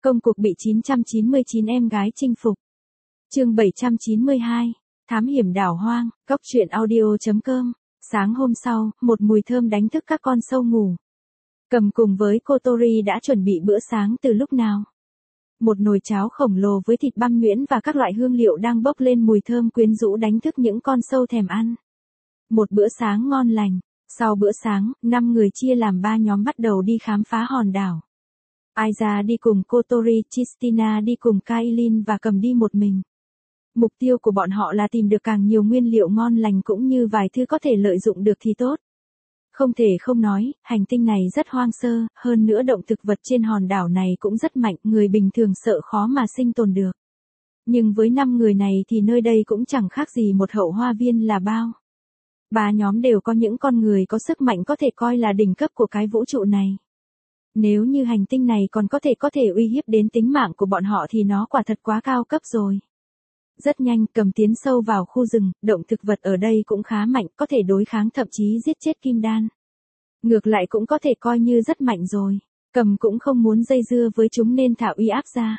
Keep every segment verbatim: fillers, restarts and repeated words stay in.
Công cuộc bị chín trăm chín mươi chín em gái chinh phục. Chương bảy trăm chín mươi hai. Thám hiểm đảo hoang, cóc truyện audio.com. Sáng hôm sau, một mùi thơm đánh thức các con sâu ngủ. Cầm cùng với Kotori đã chuẩn bị bữa sáng từ lúc nào. Một nồi cháo khổng lồ với thịt băm nhuyễn và các loại hương liệu đang bốc lên mùi thơm quyến rũ đánh thức những con sâu thèm ăn. Một bữa sáng ngon lành. Sau bữa sáng, năm người chia làm ba nhóm bắt đầu đi khám phá hòn đảo. Aiza đi cùng Kotori, Cristina đi cùng Kailin và Cầm đi một mình. Mục tiêu của bọn họ là tìm được càng nhiều nguyên liệu ngon lành cũng như vài thứ có thể lợi dụng được thì tốt. Không thể không nói, hành tinh này rất hoang sơ, hơn nữa động thực vật trên hòn đảo này cũng rất mạnh, người bình thường sợ khó mà sinh tồn được. Nhưng với năm người này thì nơi đây cũng chẳng khác gì một hậu hoa viên là bao. Ba nhóm đều có những con người có sức mạnh có thể coi là đỉnh cấp của cái vũ trụ này. Nếu như hành tinh này còn có thể có thể uy hiếp đến tính mạng của bọn họ thì nó quả thật quá cao cấp rồi. Rất nhanh, Cầm tiến sâu vào khu rừng, động thực vật ở đây cũng khá mạnh, có thể đối kháng thậm chí giết chết kim đan. Ngược lại cũng có thể coi như rất mạnh rồi. Cầm cũng không muốn dây dưa với chúng nên thả uy áp ra.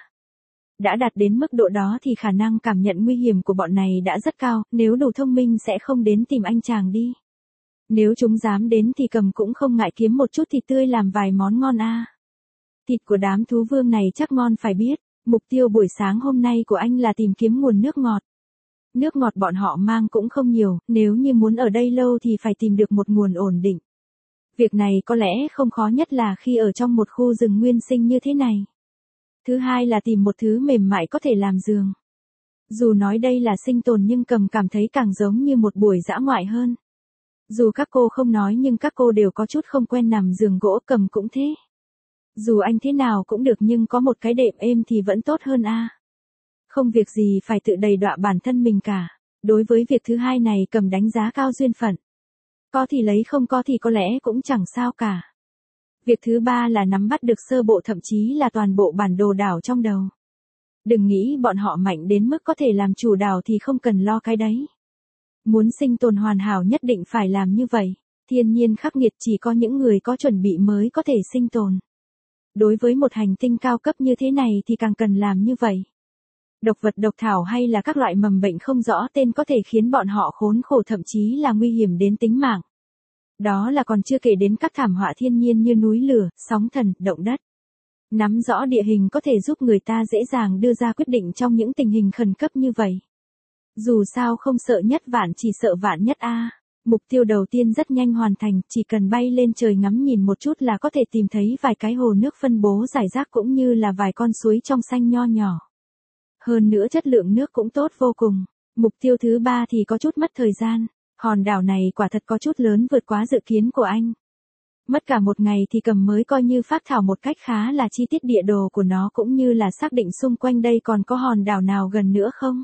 Đã đạt đến mức độ đó thì khả năng cảm nhận nguy hiểm của bọn này đã rất cao, nếu đủ thông minh sẽ không đến tìm anh chàng đi. Nếu chúng dám đến thì Cầm cũng không ngại kiếm một chút thịt tươi làm vài món ngon a. À. Thịt của đám thú vương này chắc ngon phải biết, mục tiêu buổi sáng hôm nay của anh là tìm kiếm nguồn nước ngọt. Nước ngọt bọn họ mang cũng không nhiều, nếu như muốn ở đây lâu thì phải tìm được một nguồn ổn định. Việc này có lẽ không khó nhất là khi ở trong một khu rừng nguyên sinh như thế này. Thứ hai là tìm một thứ mềm mại có thể làm giường. Dù nói đây là sinh tồn nhưng Cầm cảm thấy càng giống như một buổi dã ngoại hơn. Dù các cô không nói nhưng các cô đều có chút không quen nằm giường gỗ, Cầm cũng thế. Dù anh thế nào cũng được nhưng có một cái đệm êm thì vẫn tốt hơn a. À. Không việc gì phải tự đầy đọa bản thân mình cả. Đối với việc thứ hai này Cầm đánh giá cao duyên phận. Có thì lấy không có thì có lẽ cũng chẳng sao cả. Việc thứ ba là nắm bắt được sơ bộ thậm chí là toàn bộ bản đồ đảo trong đầu. Đừng nghĩ bọn họ mạnh đến mức có thể làm chủ đảo thì không cần lo cái đấy. Muốn sinh tồn hoàn hảo nhất định phải làm như vậy. Thiên nhiên khắc nghiệt, chỉ có những người có chuẩn bị mới có thể sinh tồn. Đối với một hành tinh cao cấp như thế này thì càng cần làm như vậy. Độc vật độc thảo hay là các loại mầm bệnh không rõ tên có thể khiến bọn họ khốn khổ thậm chí là nguy hiểm đến tính mạng. Đó là còn chưa kể đến các thảm họa thiên nhiên như núi lửa, sóng thần, động đất. Nắm rõ địa hình có thể giúp người ta dễ dàng đưa ra quyết định trong những tình hình khẩn cấp như vậy. Dù sao không sợ nhất vạn chỉ sợ vạn nhất a. À. Mục tiêu đầu tiên rất nhanh hoàn thành, chỉ cần bay lên trời ngắm nhìn một chút là có thể tìm thấy vài cái hồ nước phân bố rải rác cũng như là vài con suối trong xanh nho nhỏ. Hơn nữa chất lượng nước cũng tốt vô cùng. Mục tiêu thứ ba thì có chút mất thời gian. Hòn đảo này quả thật có chút lớn vượt quá dự kiến của anh. Mất cả một ngày thì Cầm mới coi như phác thảo một cách khá là chi tiết địa đồ của nó cũng như là xác định xung quanh đây còn có hòn đảo nào gần nữa không.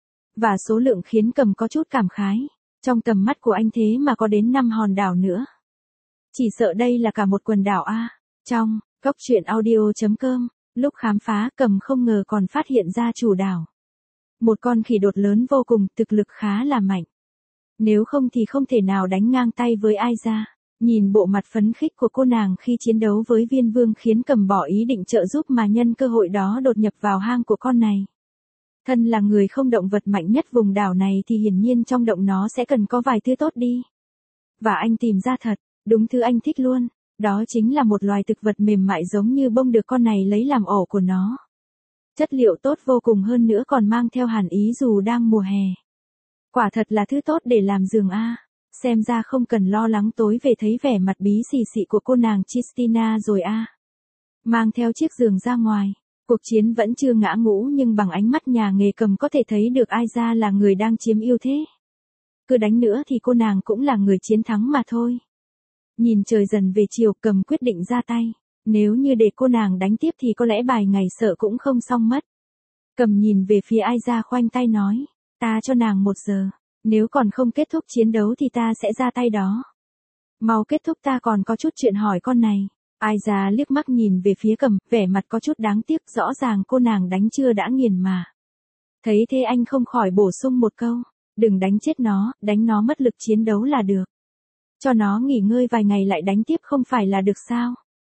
Và số lượng khiến Cầm có chút cảm khái. Trong tầm mắt của anh thế mà có đến năm hòn đảo nữa. Chỉ sợ đây là cả một quần đảo a. À. Trong cóc truyện audio.com, lúc khám phá Cầm không ngờ còn phát hiện ra chủ đảo. Một con khỉ đột lớn vô cùng, thực lực khá là mạnh. Nếu không thì không thể nào đánh ngang tay với Aiza. Nhìn bộ mặt phấn khích của cô nàng khi chiến đấu với viên vương khiến Cầm bỏ ý định trợ giúp mà nhân cơ hội đó đột nhập vào hang của con này. Thân là người không động vật mạnh nhất vùng đảo này thì hiển nhiên trong động nó sẽ cần có vài thứ tốt đi. Và anh tìm ra thật, đúng thứ anh thích luôn. Đó chính là một loài thực vật mềm mại giống như bông được con này lấy làm ổ của nó. Chất liệu tốt vô cùng hơn nữa còn mang theo hàn ý dù đang mùa hè. Quả thật là thứ tốt để làm giường a. À. Xem ra không cần lo lắng tối về thấy vẻ mặt bí xì xị của cô nàng Cristina rồi a. À. Mang theo chiếc giường ra ngoài. Cuộc chiến vẫn chưa ngã ngũ nhưng bằng ánh mắt nhà nghề Cầm có thể thấy được Aiza là người đang chiếm ưu thế. Cứ đánh nữa thì cô nàng cũng là người chiến thắng mà thôi. Nhìn trời dần về chiều Cầm quyết định ra tay. Nếu như để cô nàng đánh tiếp thì có lẽ bài ngày sợ cũng không xong mất. Cầm nhìn về phía Aiza khoanh tay nói. Ta cho nàng một giờ. Nếu còn không kết thúc chiến đấu thì ta sẽ ra tay đó. Mau kết thúc, ta còn có chút chuyện hỏi con này. Aiza liếc mắt nhìn về phía Cầm, vẻ mặt có chút đáng tiếc, rõ ràng cô nàng đánh chưa đã nghiền mà. Thấy thế anh không khỏi bổ sung một câu. Đừng đánh chết nó, đánh nó mất lực chiến đấu là được. Cho nó nghỉ ngơi vài ngày lại đánh tiếp không phải là được sao?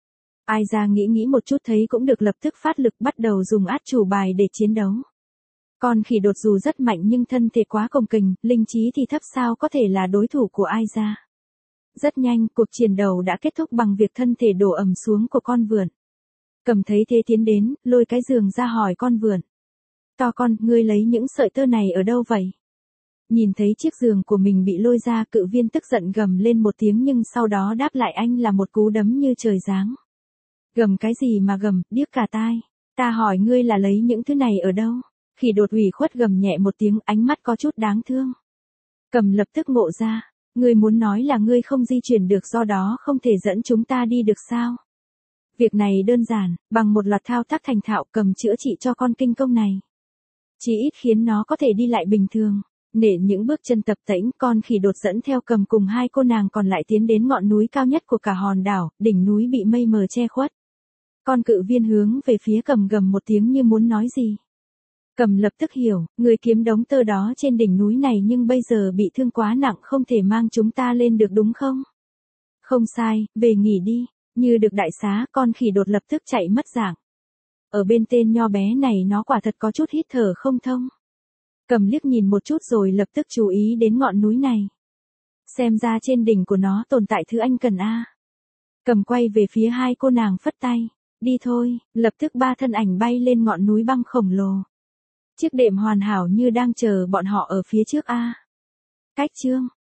Ai ra nghĩ nghĩ một chút thấy cũng được, lập tức phát lực bắt đầu dùng át chủ bài để chiến đấu. Con khỉ đột dù rất mạnh nhưng thân thể quá cồng kềnh, linh trí thì thấp, sao có thể là đối thủ của ai ra. Rất nhanh, cuộc chiến đấu đã kết thúc bằng việc thân thể đổ ầm xuống của con vượn. Cầm thấy thế tiến đến, lôi cái giường ra hỏi con vượn. To con, ngươi lấy những sợi tơ này ở đâu vậy? Nhìn thấy chiếc giường của mình bị lôi ra, cự viên tức giận gầm lên một tiếng nhưng sau đó đáp lại anh là một cú đấm như trời giáng. Gầm cái gì mà gầm, điếc cả tai. Ta hỏi ngươi là lấy những thứ này ở đâu? Khỉ đột ủy khuất gầm nhẹ một tiếng, ánh mắt có chút đáng thương. Cầm lập tức ngộ ra. Ngươi muốn nói là ngươi không di chuyển được, do đó không thể dẫn chúng ta đi được sao? Việc này đơn giản, bằng một loạt thao tác thành thạo Cầm chữa trị cho con kinh công này. Chỉ ít khiến nó có thể đi lại bình thường. Nể những bước chân tập tễnh, con khỉ đột dẫn theo Cầm cùng hai cô nàng còn lại tiến đến ngọn núi cao nhất của cả hòn đảo, đỉnh núi bị mây mờ che khuất. Con cự viên hướng về phía Cầm gầm một tiếng như muốn nói gì. Cầm lập tức hiểu, người kiếm đống tơ đó trên đỉnh núi này nhưng bây giờ bị thương quá nặng, không thể mang chúng ta lên được đúng không? Không sai, về nghỉ đi. Như được đại xá, con khỉ đột lập tức chạy mất dạng. Ở bên tên nho bé này nó quả thật có chút hít thở không thông. Cầm liếc nhìn một chút rồi lập tức chú ý đến ngọn núi này. Xem ra trên đỉnh của nó tồn tại thứ anh cần a. Cầm quay về phía hai cô nàng phất tay. Đi thôi, lập tức ba thân ảnh bay lên ngọn núi băng khổng lồ. Chiếc đệm hoàn hảo như đang chờ bọn họ ở phía trước a. Cách chương